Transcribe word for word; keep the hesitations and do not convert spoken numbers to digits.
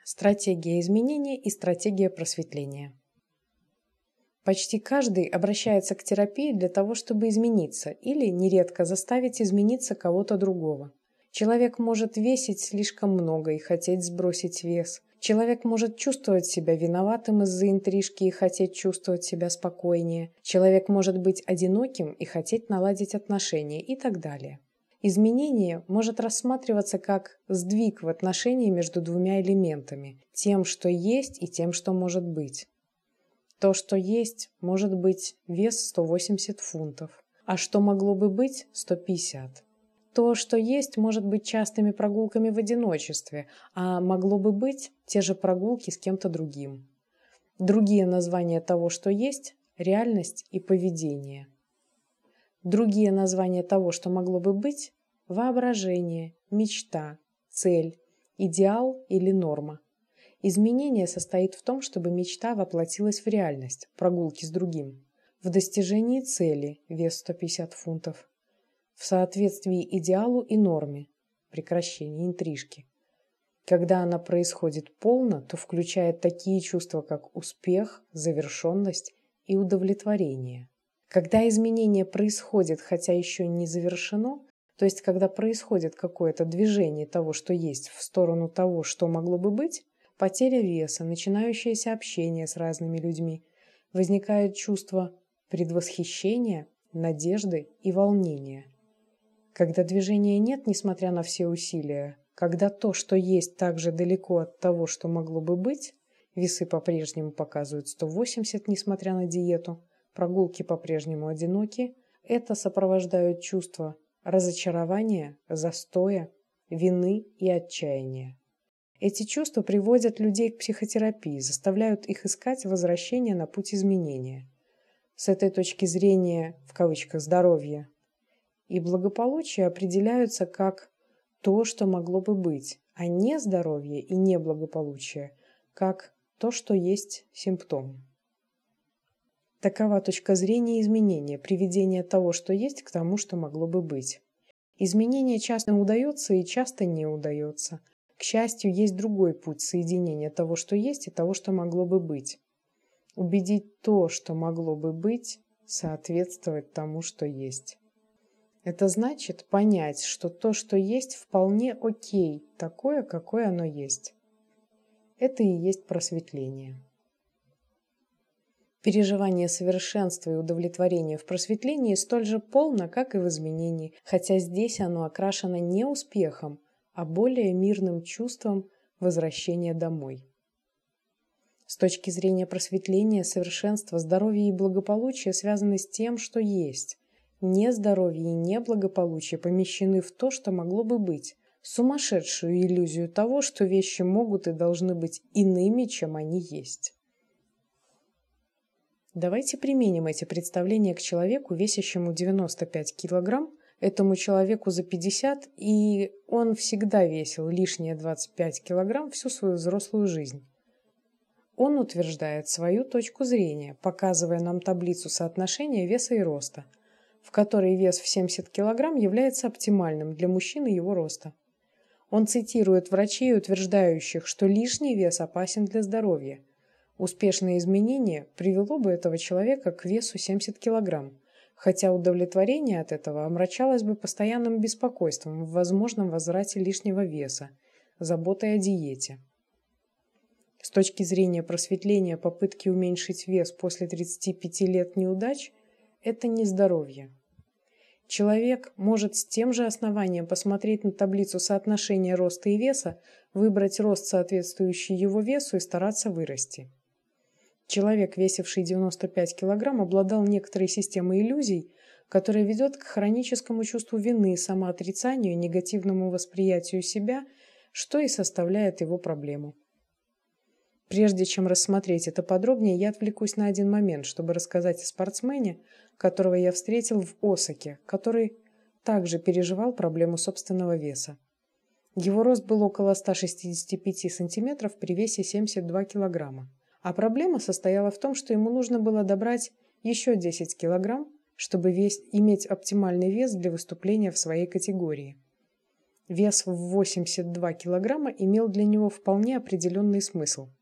Стратегия изменения и стратегия просветления. Почти каждый обращается к терапии для того, чтобы измениться, или нередко заставить измениться кого-то другого. Человек может весить слишком много и хотеть сбросить вес. Человек может чувствовать себя виноватым из-за интрижки и хотеть чувствовать себя спокойнее. Человек может быть одиноким и хотеть наладить отношения и так далее. Изменение может рассматриваться как сдвиг в отношении между двумя элементами, тем, что есть, и тем, что может быть. То, что есть, может быть вес сто восемьдесят фунтов, а что могло бы быть сто пятьдесят. То, что есть, может быть частыми прогулками в одиночестве, а могло бы быть те же прогулки с кем-то другим. Другие названия того, что есть – реальность и поведение. Другие названия того, что могло бы быть – воображение, мечта, цель, идеал или норма. Изменение состоит в том, чтобы мечта воплотилась в реальность, прогулки с другим, в достижении цели, вес сто пятьдесят фунтов, в соответствии идеалу и норме, прекращение интрижки. Когда она происходит полно, то включает такие чувства, как успех, завершенность и удовлетворение. Когда изменение происходит, хотя еще не завершено, то есть когда происходит какое-то движение того, что есть, в сторону того, что могло бы быть, потеря веса, начинающееся общение с разными людьми, возникает чувство предвосхищения, надежды и волнения. Когда движения нет, несмотря на все усилия, когда то, что есть, так же далеко от того, что могло бы быть, весы по-прежнему показывают сто восемьдесят, несмотря на диету, прогулки по-прежнему одиноки, это сопровождают чувства разочарования, застоя, вины и отчаяния. Эти чувства приводят людей к психотерапии, заставляют их искать возвращение на путь изменения. С этой точки зрения, в кавычках, здоровье и благополучие определяются как то, что могло бы быть, а не здоровье и неблагополучие, как то, что есть симптом. Такова точка зрения изменения, приведения того, что есть, к тому, что могло бы быть. Изменение часто удается и часто не удается. К счастью, есть другой путь соединения того, что есть, и того, что могло бы быть. Убедить то, что могло бы быть, соответствовать тому, что есть. Это значит понять, что то, что есть, вполне окей, такое, какое оно есть. Это и есть просветление. Переживание совершенства и удовлетворения в просветлении столь же полно, как и в изменении, хотя здесь оно окрашено не успехом, а более мирным чувством возвращения домой. С точки зрения просветления, совершенство, здоровье и благополучие связаны с тем, что есть. Нездоровье и неблагополучие помещены в то, что могло бы быть, сумасшедшую иллюзию того, что вещи могут и должны быть иными, чем они есть. Давайте применим эти представления к человеку, весящему девяносто пять килограмм, этому человеку за пятьдесят, и он всегда весил лишние двадцать пять килограмм всю свою взрослую жизнь. Он утверждает свою точку зрения, показывая нам таблицу соотношения веса и роста, в которой вес в семьдесят килограмм является оптимальным для мужчины его роста. Он цитирует врачей, утверждающих, что лишний вес опасен для здоровья. Успешное изменение привело бы этого человека к весу семьдесят килограмм, хотя удовлетворение от этого омрачалось бы постоянным беспокойством в возможном возврате лишнего веса, заботой о диете. С точки зрения просветления, попытки уменьшить вес после тридцати пяти лет неудач – это не здоровье. Человек может с тем же основанием посмотреть на таблицу соотношения роста и веса, выбрать рост, соответствующий его весу, и стараться вырасти. Человек, весивший девяносто пять килограмм, обладал некоторой системой иллюзий, которая ведет к хроническому чувству вины, самоотрицанию, негативному восприятию себя, что и составляет его проблему. Прежде чем рассмотреть это подробнее, я отвлекусь на один момент, чтобы рассказать о спортсмене, которого я встретил в Осаке, который также переживал проблему собственного веса. Его рост был около ста шестидесяти пяти сантиметров при весе семьдесят два килограмма. А проблема состояла в том, что ему нужно было добрать еще десять килограмм, чтобы вес, иметь оптимальный вес для выступления в своей категории. Вес в восемьдесят два килограмма имел для него вполне определенный смысл.